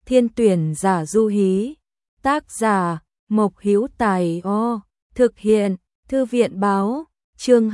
Thiên tuyển giả du hí. Tác giả Mộc Hữu Tài. Thực hiện Thư viện báo. Chương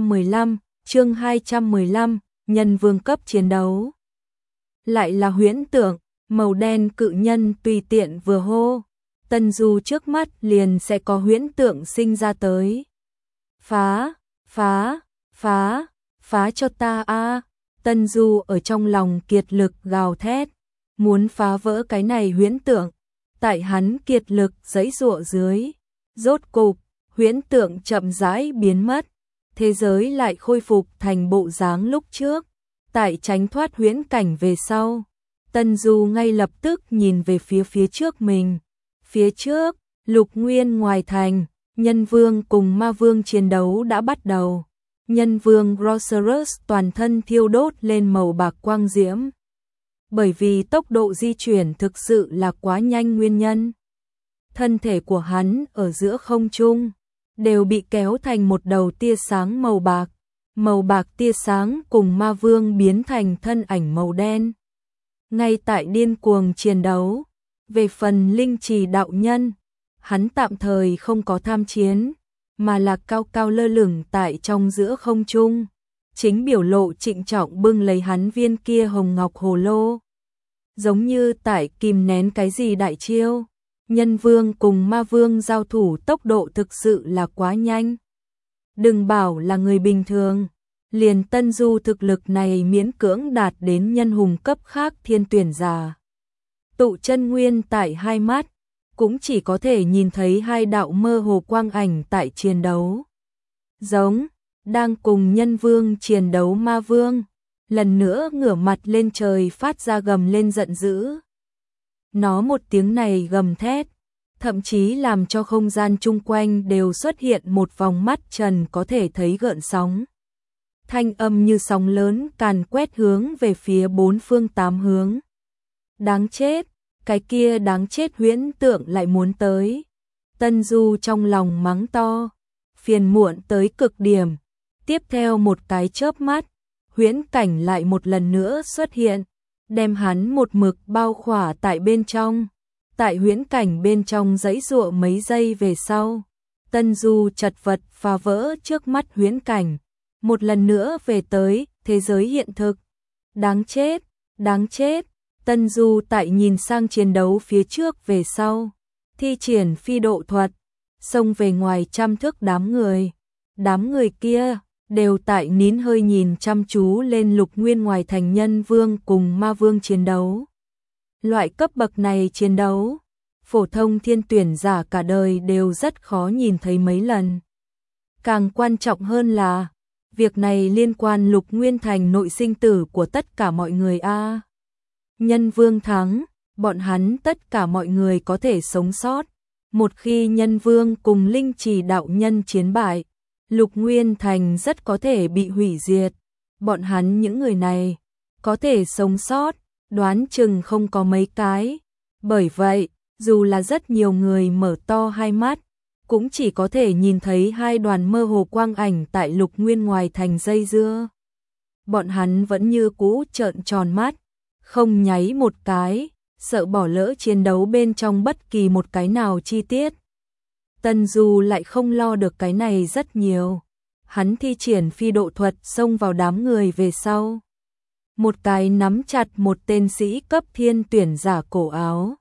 215, nhân vương cấp chiến đấu. Lại là huyễn tượng, màu đen cự nhân tùy tiện vừa hô, Tân Du trước mắt liền sẽ có huyễn tượng sinh ra tới. Phá, phá, phá, phá cho ta a! Tân Du ở trong lòng kiệt lực gào thét, muốn phá vỡ cái này huyễn tượng. Tại hắn kiệt lực giãy giụa dưới, rốt cục, huyễn tượng chậm rãi biến mất, thế giới lại khôi phục thành bộ dáng lúc trước. Tại tránh thoát huyễn cảnh về sau, Tân Du ngay lập tức nhìn về phía trước mình. Phía trước, Lục Nguyên ngoài thành, Nhân Vương cùng Ma Vương chiến đấu đã bắt đầu. Nhân Vương Rosserus toàn thân thiêu đốt lên màu bạc quang diễm. Bởi vì tốc độ di chuyển thực sự là quá nhanh nguyên nhân, thân thể của hắn ở giữa không trung đều bị kéo thành một đầu tia sáng màu bạc. Màu bạc tia sáng cùng Ma Vương biến thành thân ảnh màu đen. Ngay tại điên cuồng chiến đấu, về phần Linh Trì đạo nhân, hắn tạm thời không có tham chiến, mà là cao cao lơ lửng tại trong giữa không trung, chính biểu lộ trịnh trọng bưng lấy hắn viên kia hồng ngọc hồ lô. Giống như tại kìm nén cái gì đại chiêu, Nhân Vương cùng Ma Vương giao thủ tốc độ thực sự là quá nhanh. Đừng bảo là người bình thường, liền Tân Du thực lực này miễn cưỡng đạt đến nhân hùng cấp khác thiên tuyển giả. Tụ chân nguyên tại hai mắt, cũng chỉ có thể nhìn thấy hai đạo mơ hồ quang ảnh tại chiến đấu. Giống, đang cùng Nhân Vương chiến đấu Ma Vương, lần nữa ngửa mặt lên trời phát ra gầm lên giận dữ. Nó một tiếng này gầm thét, thậm chí làm cho không gian chung quanh đều xuất hiện một vòng mắt trần có thể thấy gợn sóng. Thanh âm như sóng lớn càn quét hướng về phía bốn phương tám hướng. Đáng chết, cái kia đáng chết huyễn tượng lại muốn tới. Tân Du trong lòng mắng to, phiền muộn tới cực điểm. Tiếp theo một cái chớp mắt, huyễn cảnh lại một lần nữa xuất hiện, đem hắn một mực bao khỏa tại bên trong. Tại huyễn cảnh bên trong giãy giụa mấy giây về sau, Tân Du chật vật phá vỡ trước mắt huyễn cảnh, một lần nữa về tới thế giới hiện thực. Đáng chết, đáng chết. Tân Du tại nhìn sang chiến đấu phía trước về sau, thi triển phi độ thuật, xông về ngoài trăm thước đám người. Đám người kia đều tại nín hơi nhìn chăm chú lên Lục Nguyên ngoài thành Nhân Vương cùng Ma Vương chiến đấu. Loại cấp bậc này chiến đấu, phổ thông thiên tuyển giả cả đời đều rất khó nhìn thấy mấy lần. Càng quan trọng hơn là, việc này liên quan Lục Nguyên thành nội sinh tử của tất cả mọi người a. Nhân Vương thắng, bọn hắn tất cả mọi người có thể sống sót. Một khi Nhân Vương cùng Linh Trì đạo nhân chiến bại, Lục Nguyên thành rất có thể bị hủy diệt. Bọn hắn những người này có thể sống sót, đoán chừng không có mấy cái. Bởi vậy, dù là rất nhiều người mở to hai mắt, cũng chỉ có thể nhìn thấy hai đoàn mơ hồ quang ảnh tại Lục Nguyên ngoài thành dây dưa. Bọn hắn vẫn như cũ trợn tròn mắt, không nháy một cái, sợ bỏ lỡ chiến đấu bên trong bất kỳ một cái nào chi tiết. Tân Du lại không lo được cái này rất nhiều. Hắn thi triển phi độ thuật xông vào đám người về sau. Một cái nắm chặt một tên sĩ cấp thiên tuyển giả cổ áo,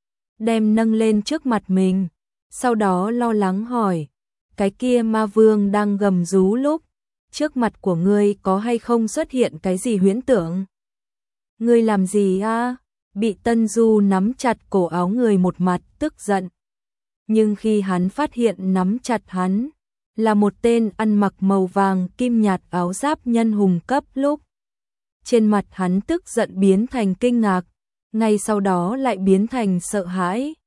đem nâng lên trước mặt mình, sau đó lo lắng hỏi, cái kia Ma Vương đang gầm rú lúc, trước mặt của ngươi có hay không xuất hiện cái gì huyễn tượng? Ngươi làm gì a? Bị Tân Du nắm chặt cổ áo người một mặt tức giận. Nhưng khi hắn phát hiện nắm chặt hắn là một tên ăn mặc màu vàng kim nhạt áo giáp nhân hùng cấp lúc, trên mặt hắn tức giận biến thành kinh ngạc, ngay sau đó lại biến thành sợ hãi.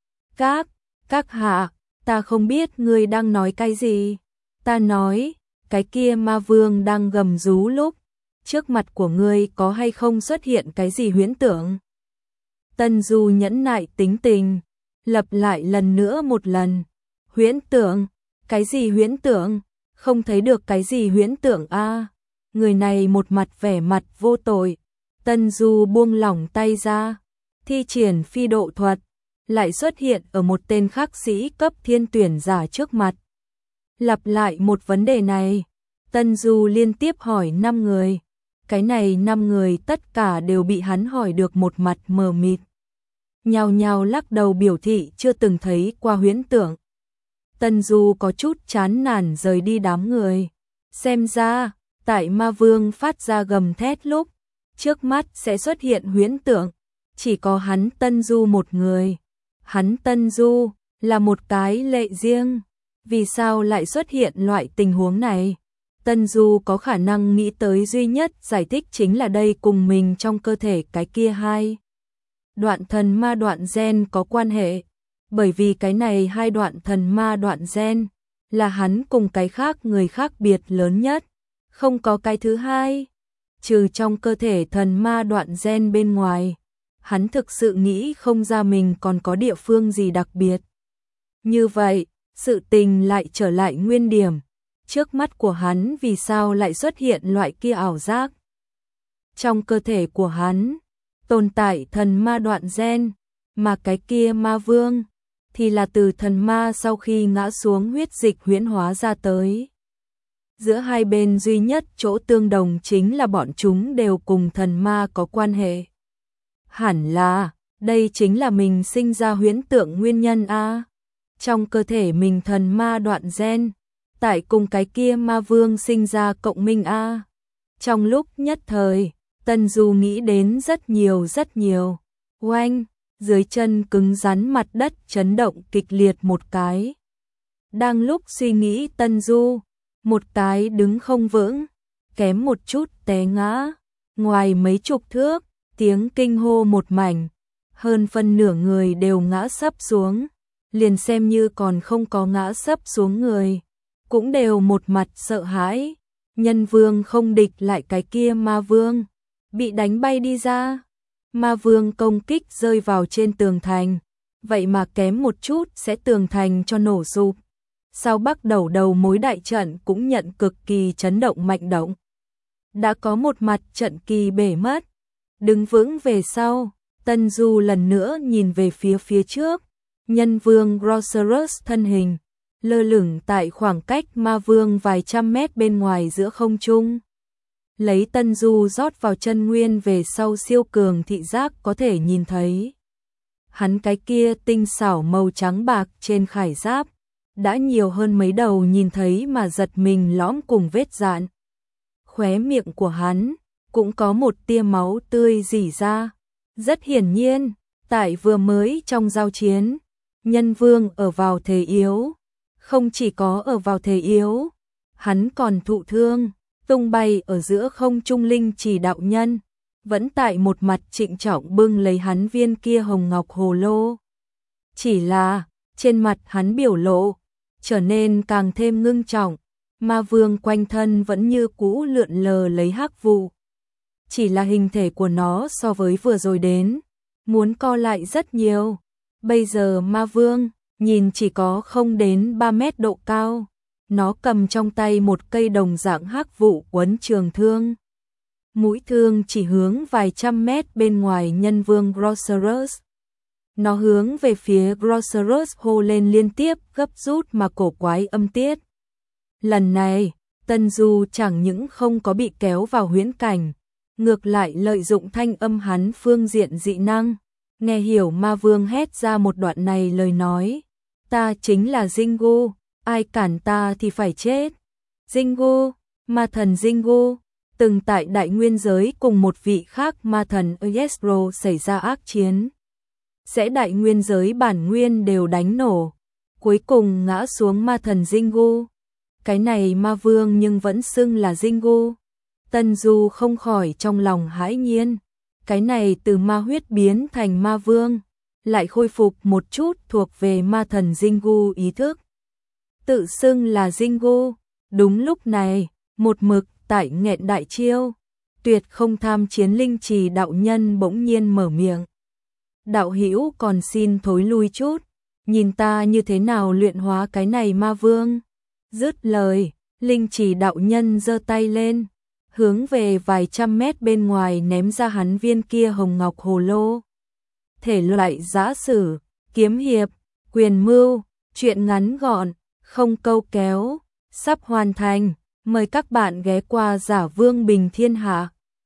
Các hạ, ta không biết ngươi đang nói cái gì. Ta nói, cái kia Ma Vương đang gầm rú lúc, trước mặt của ngươi có hay không xuất hiện cái gì huyễn tượng? Tân Du nhẫn nại tính tình, lặp lại lần nữa một lần. Huyễn tượng? Cái gì huyễn tượng? Không thấy được cái gì huyễn tượng a? Người này một mặt vẻ mặt vô tội. Tân Du buông lỏng tay ra, thi triển phi độ thuật, lại xuất hiện ở một tên khắc sĩ cấp thiên tuyển giả trước mặt. Lặp lại một vấn đề này, Tân Du liên tiếp hỏi 5 người. Cái này 5 người tất cả đều bị hắn hỏi được một mặt mờ mịt. Nhao nhao lắc đầu biểu thị chưa từng thấy qua huyễn tượng. Tân Du có chút chán nản rời đi đám người. Xem ra, tại Ma Vương phát ra gầm thét lúc, trước mắt sẽ xuất hiện huyễn tượng. Chỉ có hắn Tân Du một người. Hắn Tân Du là một cái lệ riêng. Vì sao lại xuất hiện loại tình huống này? Tân Du có khả năng nghĩ tới duy nhất giải thích chính là đây cùng mình trong cơ thể cái kia hai đoạn thần ma đoạn gen có quan hệ. Bởi vì cái này hai đoạn thần ma đoạn gen là hắn cùng cái khác người khác biệt lớn nhất. Không có cái thứ hai. Trừ trong cơ thể thần ma đoạn gen bên ngoài, hắn thực sự nghĩ không ra mình còn có địa phương gì đặc biệt. Như vậy, sự tình lại trở lại nguyên điểm. Trước mắt của hắn vì sao lại xuất hiện loại kia ảo giác? Trong cơ thể của hắn tồn tại thần ma đoạn gen, mà cái kia ma vương thì là từ thần ma sau khi ngã xuống huyết dịch huyễn hóa ra tới. Giữa hai bên duy nhất chỗ tương đồng chính là bọn chúng đều cùng thần ma có quan hệ. Hẳn là, đây chính là mình sinh ra huyễn tượng nguyên nhân a. Trong cơ thể mình thần ma đoạn gen, tại cùng cái kia ma vương sinh ra cộng minh a. Trong lúc nhất thời, Tân Du nghĩ đến rất nhiều. Oanh, dưới chân cứng rắn mặt đất chấn động kịch liệt một cái. Đang lúc suy nghĩ Tân Du, một cái đứng không vững, kém một chút té ngã, ngoài mấy chục thước, tiếng kinh hô một mảnh, hơn phân nửa người đều ngã sấp xuống, liền xem như còn không có ngã sấp xuống người, cũng đều một mặt sợ hãi. Nhân vương không địch lại cái kia ma vương, bị đánh bay đi ra. Ma vương công kích rơi vào trên tường thành, vậy mà kém một chút sẽ tường thành cho nổ sụp. Sau Bắc đầu mối đại trận cũng nhận cực kỳ chấn động mạnh động. Đã có một mặt trận kỳ bể mất. Đứng vững về sau, Tân Du lần nữa nhìn về phía trước. Nhân vương Grocerus thân hình lơ lửng tại khoảng cách ma vương vài trăm mét bên ngoài giữa không trung. Lấy Tân Du rót vào chân nguyên về sau siêu cường thị giác có thể nhìn thấy. Hắn cái kia tinh xảo màu trắng bạc trên khải giáp, đã nhiều hơn mấy đầu nhìn thấy mà giật mình lõm cùng vết dạn. Khóe miệng của hắn cũng có một tia máu tươi rỉ ra. Rất hiển nhiên, tại vừa mới trong giao chiến, nhân vương ở vào thế yếu. Không chỉ có ở vào thế yếu, hắn còn thụ thương, tung bay ở giữa không trung linh chỉ đạo nhân, vẫn tại một mặt trịnh trọng bưng lấy hắn viên kia hồng ngọc hồ lô. Chỉ là, trên mặt hắn biểu lộ trở nên càng thêm ngưng trọng, ma vương quanh thân vẫn như cũ lượn lờ lấy hắc vụ. Chỉ là hình thể của nó so với vừa rồi đến, muốn co lại rất nhiều. Bây giờ ma vương, nhìn chỉ có không đến 3 mét độ cao. Nó cầm trong tay một cây đồng dạng hắc vụ quấn trường thương. Mũi thương chỉ hướng vài trăm mét bên ngoài nhân vương Grocerus. Nó hướng về phía Grocerus hô lên liên tiếp gấp rút mà cổ quái âm tiết. Lần này, Tân Du chẳng những không có bị kéo vào huyễn cảnh, ngược lại lợi dụng thanh âm hắn phương diện dị năng, nghe hiểu ma vương hét ra một đoạn này lời nói. Ta chính là Jingu, ai cản ta thì phải chết. Jingu, ma thần Jingu, từng tại đại nguyên giới cùng một vị khác ma thần Yesro xảy ra ác chiến. Sẽ đại nguyên giới bản nguyên đều đánh nổ, cuối cùng ngã xuống ma thần Jingu. Cái này ma vương nhưng vẫn xưng là Jingu. Tân Du không khỏi trong lòng hãi nhiên. Cái này từ ma huyết biến thành ma vương, lại khôi phục một chút thuộc về ma thần Jingu ý thức. Tự xưng là Jingu. Đúng lúc này, một mực tại nghẹn đại chiêu, tuyệt không tham chiến linh trì đạo nhân bỗng nhiên mở miệng. Đạo hữu còn xin thối lui chút, nhìn ta như thế nào luyện hóa cái này ma vương. Dứt lời, linh trì đạo nhân giơ tay lên, hướng về vài trăm mét bên ngoài ném ra hắn viên kia hồng ngọc hồ lô. thể loại giã sử, kiếm hiệp, quyền mưu, truyện ngắn gọn, không câu kéo, sắp hoàn thành. Mời các bạn ghé qua Giả Vương Bình Thiên Hạ.